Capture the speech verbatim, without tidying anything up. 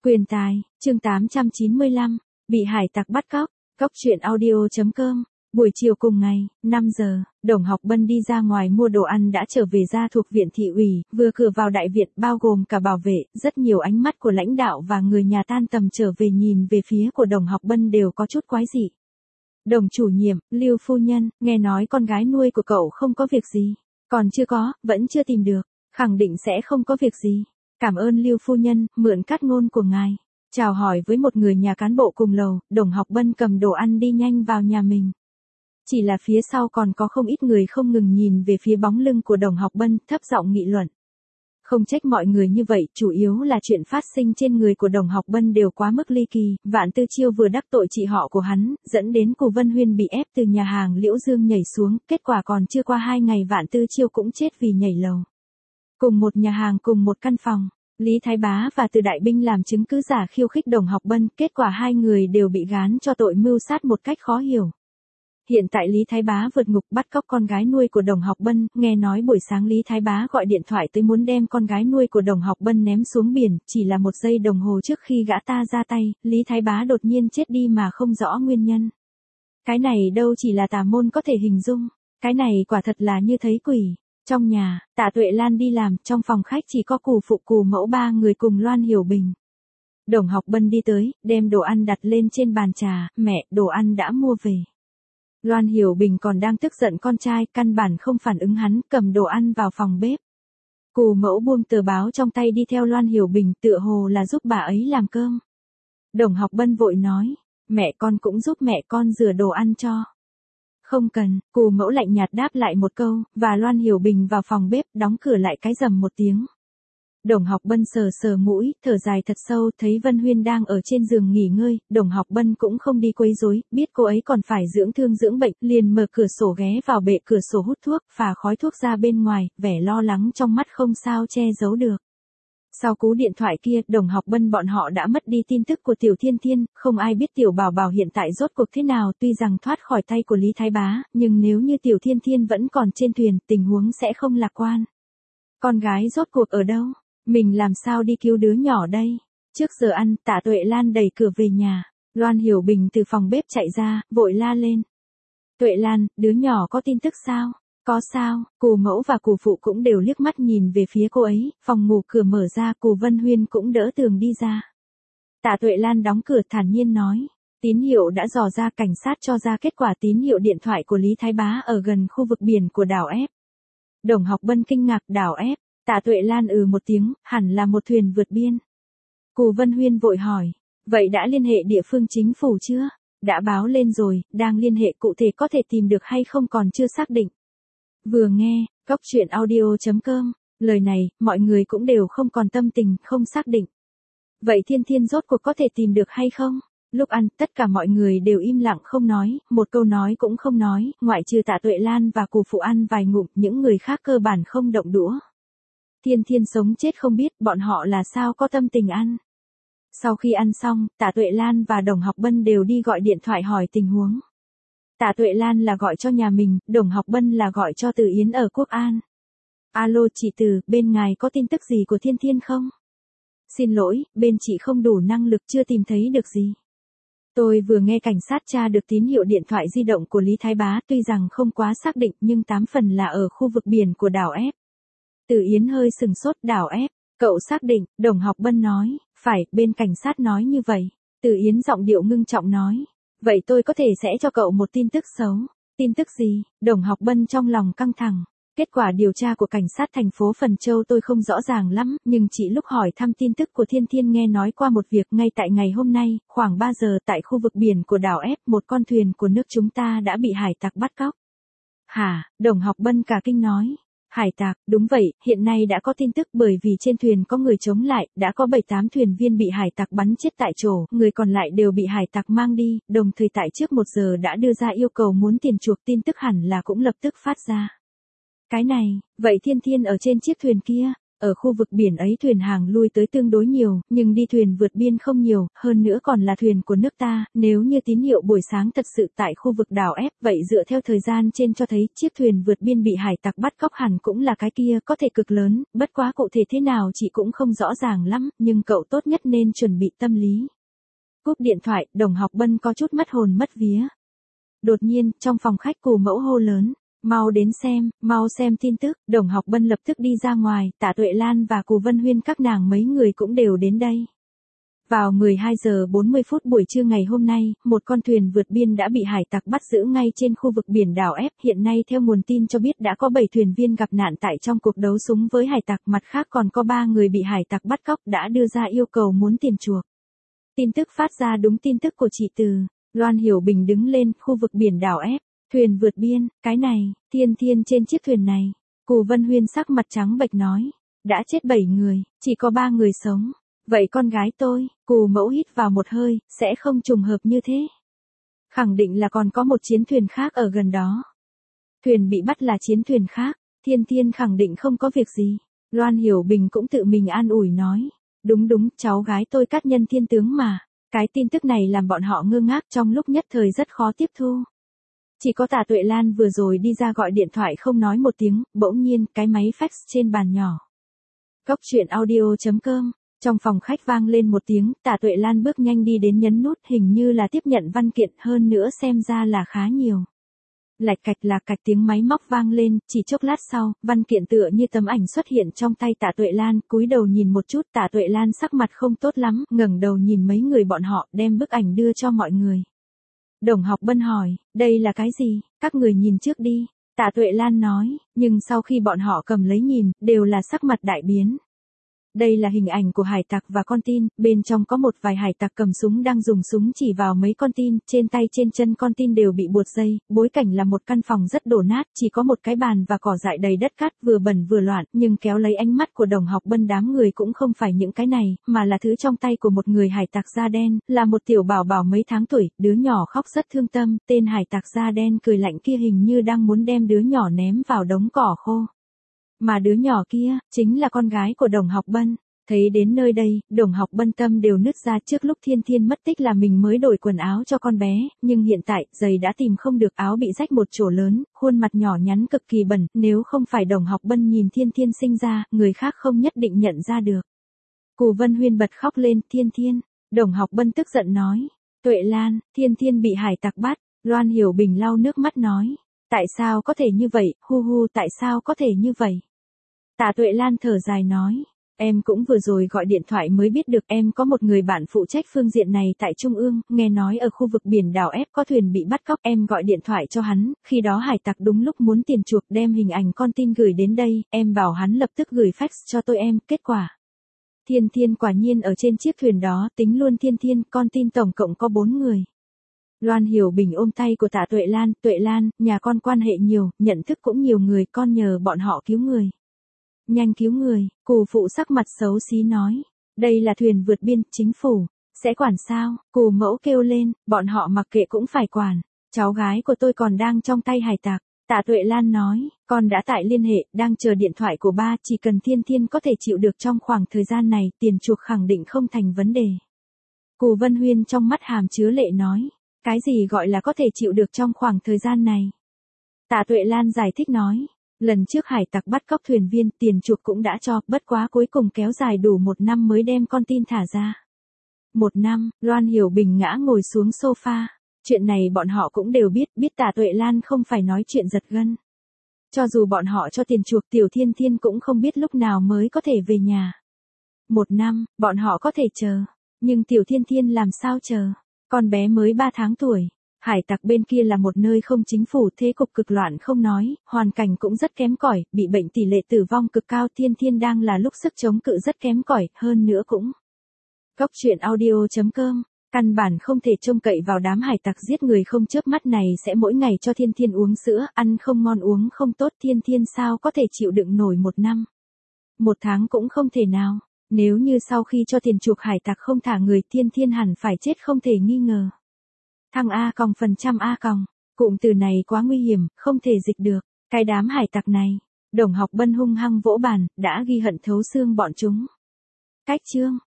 Quyền tài, chương tám trăm chín mươi lăm, bị hải tặc bắt cóc, cóc truyện audio.com. Buổi chiều cùng ngày, năm giờ, Đồng Học Bân đi ra ngoài mua đồ ăn đã trở về ra thuộc viện thị ủy, vừa cửa vào đại viện bao gồm cả bảo vệ, rất nhiều ánh mắt của lãnh đạo và người nhà tan tầm trở về nhìn về phía của Đồng Học Bân đều có chút quái dị. Đồng chủ nhiệm, Lưu phu nhân, nghe nói con gái nuôi của cậu không có việc gì. Còn chưa có, vẫn chưa tìm được, khẳng định sẽ không có việc gì. Cảm ơn Lưu phu nhân, mượn cát ngôn của ngài. Chào hỏi với một người nhà cán bộ cùng lầu, Đồng Học Bân cầm đồ ăn đi nhanh vào nhà mình. Chỉ là phía sau còn có không ít người không ngừng nhìn về phía bóng lưng của Đồng Học Bân, thấp giọng nghị luận. Không trách mọi người như vậy, chủ yếu là chuyện phát sinh trên người của Đồng Học Bân đều quá mức ly kỳ, Vạn Tư Chiêu vừa đắc tội chị họ của hắn, dẫn đến Cù Vân Huyên bị ép từ nhà hàng Liễu Dương nhảy xuống, kết quả còn chưa qua hai ngày Vạn Tư Chiêu cũng chết vì nhảy lầu. Cùng một nhà hàng cùng một căn phòng, Lý Thái Bá và Từ Đại Binh làm chứng cứ giả khiêu khích Đồng Học Bân, kết quả hai người đều bị gán cho tội mưu sát một cách khó hiểu. Hiện tại Lý Thái Bá vượt ngục bắt cóc con gái nuôi của Đồng Học Bân, nghe nói buổi sáng Lý Thái Bá gọi điện thoại tới muốn đem con gái nuôi của Đồng Học Bân ném xuống biển, chỉ là một giây đồng hồ trước khi gã ta ra tay, Lý Thái Bá đột nhiên chết đi mà không rõ nguyên nhân. Cái này đâu chỉ là tà môn có thể hình dung, cái này quả thật là như thấy quỷ. Trong nhà, Tạ Tuệ Lan đi làm, trong phòng khách chỉ có Cù Phụ Cù Mẫu ba người cùng Loan Hiểu Bình. Đồng Học Bân đi tới, đem đồ ăn đặt lên trên bàn trà, mẹ, đồ ăn đã mua về. Loan Hiểu Bình còn đang tức giận con trai, căn bản không phản ứng hắn, cầm đồ ăn vào phòng bếp. Cù Mẫu buông tờ báo trong tay đi theo Loan Hiểu Bình, tựa hồ là giúp bà ấy làm cơm. Đồng Học Bân vội nói, mẹ con cũng giúp mẹ con rửa đồ ăn cho. Không cần, Cù Mẫu lạnh nhạt đáp lại một câu, và Loan Hiểu Bình vào phòng bếp, đóng cửa lại cái rầm một tiếng. Đồng Học Bân sờ sờ mũi, thở dài thật sâu, thấy Vân Huyên đang ở trên giường nghỉ ngơi, Đồng Học Bân cũng không đi quấy rối, biết cô ấy còn phải dưỡng thương dưỡng bệnh, liền mở cửa sổ ghé vào bệ cửa sổ hút thuốc, phà khói thuốc ra bên ngoài, vẻ lo lắng trong mắt không sao che giấu được. Sau cú điện thoại kia, Đồng Học Bân bọn họ đã mất đi tin tức của Tiểu Thiên Thiên, không ai biết Tiểu Bảo Bảo hiện tại rốt cuộc thế nào, tuy rằng thoát khỏi tay của Lý Thái Bá, nhưng nếu như Tiểu Thiên Thiên vẫn còn trên thuyền, tình huống sẽ không lạc quan. Con gái rốt cuộc ở đâu? Mình làm sao đi cứu đứa nhỏ đây? Trước giờ ăn, Tạ Tuệ Lan đẩy cửa về nhà, Loan Hiểu Bình từ phòng bếp chạy ra, vội la lên. Tuệ Lan, đứa nhỏ có tin tức sao? Có sao? Cù Mẫu và Cù Phụ cũng đều liếc mắt nhìn về phía cô ấy, phòng ngủ cửa mở ra, Cù Vân Huyên cũng đỡ tường đi ra. Tạ Tuệ Lan đóng cửa thản nhiên nói, tín hiệu đã dò ra, cảnh sát cho ra kết quả tín hiệu điện thoại của Lý Thái Bá ở gần khu vực biển của đảo F. Đồng Học Bân kinh ngạc, đảo F. Tạ Tuệ Lan ừ một tiếng, hẳn là một thuyền vượt biên. Cù Vân Huyên vội hỏi, vậy đã liên hệ địa phương chính phủ chưa? Đã báo lên rồi, đang liên hệ, cụ thể có thể tìm được hay không còn chưa xác định. Vừa nghe, cóc truyện audio.com, lời này, mọi người cũng đều không còn tâm tình, không xác định. Vậy Thiên Thiên rốt cuộc có thể tìm được hay không? Lúc ăn, tất cả mọi người đều im lặng không nói, một câu nói cũng không nói, ngoại trừ Tạ Tuệ Lan và Cù Phụ ăn vài ngụm, những người khác cơ bản không động đũa. Thiên Thiên sống chết không biết, bọn họ là sao có tâm tình ăn. Sau khi ăn xong, Tạ Tuệ Lan và Đồng Học Bân đều đi gọi điện thoại hỏi tình huống. Tạ Tuệ Lan là gọi cho nhà mình, Đồng Học Bân là gọi cho Từ Yến ở Quốc An. Alo chị Từ, bên ngài có tin tức gì của Thiên Thiên không? Xin lỗi, bên chị không đủ năng lực, chưa tìm thấy được gì. Tôi vừa nghe cảnh sát tra được tín hiệu điện thoại di động của Lý Thái Bá, tuy rằng không quá xác định nhưng tám phần là ở khu vực biển của đảo F. Từ Yến hơi sừng sốt, đảo F, cậu xác định, Đồng Học Bân nói, phải, bên cảnh sát nói như vậy. Từ Yến giọng điệu ngưng trọng nói, vậy tôi có thể sẽ cho cậu một tin tức xấu. Tin tức gì? Đồng Học Bân trong lòng căng thẳng. Kết quả điều tra của cảnh sát thành phố Phần Châu tôi không rõ ràng lắm, nhưng chỉ lúc hỏi thăm tin tức của Thiên Thiên nghe nói qua một việc, ngay tại ngày hôm nay, khoảng ba giờ tại khu vực biển của đảo F, một con thuyền của nước chúng ta đã bị hải tặc bắt cóc. Hả? Đồng Học Bân cả kinh nói. Hải tặc, đúng vậy, hiện nay đã có tin tức bởi vì trên thuyền có người chống lại, đã có bảy tám thuyền viên bị hải tặc bắn chết tại chỗ, người còn lại đều bị hải tặc mang đi, đồng thời tại trước một giờ đã đưa ra yêu cầu muốn tiền chuộc, tin tức hẳn là cũng lập tức phát ra. Cái này, vậy Thiên Thiên ở trên chiếc thuyền kia, Ở khu vực biển ấy thuyền hàng lui tới tương đối nhiều, nhưng đi thuyền vượt biên không nhiều, hơn nữa còn là thuyền của nước ta, nếu như tín hiệu buổi sáng thật sự tại khu vực đảo F, vậy dựa theo thời gian trên cho thấy chiếc thuyền vượt biên bị hải tặc bắt cóc hẳn cũng là cái kia, có thể cực lớn, bất quá cụ thể thế nào chị cũng không rõ ràng lắm, nhưng cậu tốt nhất nên chuẩn bị tâm lý. Cúp điện thoại, Đồng Học Bân có chút mất hồn mất vía. Đột nhiên, trong phòng khách Cù Mẫu hô lớn. Mau đến xem, mau xem tin tức, Đồng Học Bân lập tức đi ra ngoài, Tạ Tuệ Lan và Cù Vân Huyên các nàng mấy người cũng đều đến đây. Vào mười hai giờ bốn mươi phút buổi trưa ngày hôm nay, một con thuyền vượt biên đã bị hải tặc bắt giữ ngay trên khu vực biển đảo F. Hiện nay theo nguồn tin cho biết đã có bảy thuyền viên gặp nạn tại trong cuộc đấu súng với hải tặc, mặt khác còn có ba người bị hải tặc bắt cóc đã đưa ra yêu cầu muốn tiền chuộc. Tin tức phát ra đúng tin tức của chị Từ. Loan Hiểu Bình đứng lên, khu vực biển đảo F. Thuyền vượt biên, cái này, Thiên Thiên trên chiếc thuyền này. Cù Vân Huyên sắc mặt trắng bệch nói. Đã chết bảy người, chỉ có ba người sống. Vậy con gái tôi, Cù Mẫu hít vào một hơi, sẽ không trùng hợp như thế. Khẳng định là còn có một chiến thuyền khác ở gần đó. Thuyền bị bắt là chiến thuyền khác, Thiên Thiên khẳng định không có việc gì. Loan Hiểu Bình cũng tự mình an ủi nói. Đúng đúng, cháu gái tôi cát nhân thiên tướng mà. Cái tin tức này làm bọn họ ngơ ngác trong lúc nhất thời rất khó tiếp thu. Chỉ có Tạ Tuệ Lan vừa rồi đi ra gọi điện thoại không nói một tiếng, bỗng nhiên cái máy fax trên bàn nhỏ. Cốc truyện audio chấm com, trong phòng khách vang lên một tiếng, Tạ Tuệ Lan bước nhanh đi đến nhấn nút hình như là tiếp nhận văn kiện, hơn nữa xem ra là khá nhiều. Lạch cạch lạc cạch tiếng máy móc vang lên, chỉ chốc lát sau, văn kiện tựa như tấm ảnh xuất hiện trong tay Tạ Tuệ Lan, cúi đầu nhìn một chút, Tạ Tuệ Lan sắc mặt không tốt lắm, ngẩng đầu nhìn mấy người bọn họ, đem bức ảnh đưa cho mọi người. Đồng Học Bân hỏi, đây là cái gì, các người nhìn trước đi, Tạ Tuệ Lan nói, nhưng sau khi bọn họ cầm lấy nhìn, đều là sắc mặt đại biến. Đây là hình ảnh của hải tặc và con tin, bên trong có một vài hải tặc cầm súng đang dùng súng chỉ vào mấy con tin, trên tay trên chân con tin đều bị buộc dây, bối cảnh là một căn phòng rất đổ nát, chỉ có một cái bàn và cỏ dại đầy đất cát, vừa bẩn vừa loạn, nhưng kéo lấy ánh mắt của Đồng Học Bân đám người cũng không phải những cái này, mà là thứ trong tay của một người hải tặc da đen, là một tiểu bảo bảo mấy tháng tuổi, đứa nhỏ khóc rất thương tâm, tên hải tặc da đen cười lạnh kia hình như đang muốn đem đứa nhỏ ném vào đống cỏ khô. Mà đứa nhỏ kia, chính là con gái của Đồng Học Bân. Thấy đến nơi đây, Đồng Học Bân tâm đều nứt ra. Trước lúc Thiên Thiên mất tích là mình mới đổi quần áo cho con bé, nhưng hiện tại, giày đã tìm không được, áo bị rách một chỗ lớn, khuôn mặt nhỏ nhắn cực kỳ bẩn, nếu không phải Đồng Học Bân nhìn Thiên Thiên sinh ra, người khác không nhất định nhận ra được. Cù Vân Huyên bật khóc lên, Thiên Thiên, Đồng Học Bân tức giận nói, Tuệ Lan, Thiên Thiên bị hải tặc bắt, Loan Hiểu Bình lau nước mắt nói, tại sao có thể như vậy, hu hu tại sao có thể như vậy. Tạ Tuệ Lan thở dài nói, em cũng vừa rồi gọi điện thoại mới biết được, em có một người bạn phụ trách phương diện này tại Trung ương, nghe nói ở khu vực biển đảo F có thuyền bị bắt cóc, em gọi điện thoại cho hắn, khi đó hải tặc đúng lúc muốn tiền chuộc đem hình ảnh con tin gửi đến đây, em bảo hắn lập tức gửi fax cho tôi em, kết quả. Thiên Thiên quả nhiên ở trên chiếc thuyền đó, tính luôn Thiên Thiên, con tin tổng cộng có bốn người. Loan Hiểu Bình ôm tay của Tạ Tuệ Lan, Tuệ Lan, nhà con quan hệ nhiều, nhận thức cũng nhiều người, con nhờ bọn họ cứu người. Nhanh cứu người, Cù phụ sắc mặt xấu xí nói. Đây là thuyền vượt biên, chính phủ. Sẽ quản sao? Cù mẫu kêu lên, bọn họ mặc kệ cũng phải quản. Cháu gái của tôi còn đang trong tay hải tặc. Tạ Tuệ Lan nói, con đã tại liên hệ, đang chờ điện thoại của ba, chỉ cần Thiên Thiên có thể chịu được trong khoảng thời gian này, tiền chuộc khẳng định không thành vấn đề. Cù Vân Huyên trong mắt hàm chứa lệ nói, cái gì gọi là có thể chịu được trong khoảng thời gian này? Tạ Tuệ Lan giải thích nói. Lần trước hải tặc bắt cóc thuyền viên, tiền chuộc cũng đã cho, bất quá cuối cùng kéo dài đủ một năm mới đem con tin thả ra. Một năm, Loan Hiểu Bình ngã ngồi xuống sofa. Chuyện này bọn họ cũng đều biết, biết Tạ Tuệ Lan không phải nói chuyện giật gân. Cho dù bọn họ cho tiền chuộc, Tiểu Thiên Thiên cũng không biết lúc nào mới có thể về nhà. Một năm, bọn họ có thể chờ. Nhưng Tiểu Thiên Thiên làm sao chờ? Con bé mới ba tháng tuổi. Hải tặc bên kia là một nơi không chính phủ, thế cục cực loạn không nói, hoàn cảnh cũng rất kém cỏi, bị bệnh tỷ lệ tử vong cực cao, Thiên Thiên đang là lúc sức chống cự rất kém cỏi, hơn nữa cũng. Cốc truyện audio chấm com, căn bản không thể trông cậy vào đám hải tặc giết người không chớp mắt này sẽ mỗi ngày cho Thiên Thiên uống sữa, ăn không ngon uống không tốt, Thiên Thiên sao có thể chịu đựng nổi một năm. Một tháng cũng không thể nào, nếu như sau khi cho tiền chuộc hải tặc không thả người, Thiên Thiên hẳn phải chết không thể nghi ngờ. Thăng A còng phần trăm A còng, cụm từ này quá nguy hiểm, không thể dịch được, cái đám hải tặc này, Đồng Học Bân hung hăng vỗ bàn, đã ghi hận thấu xương bọn chúng. Cách chương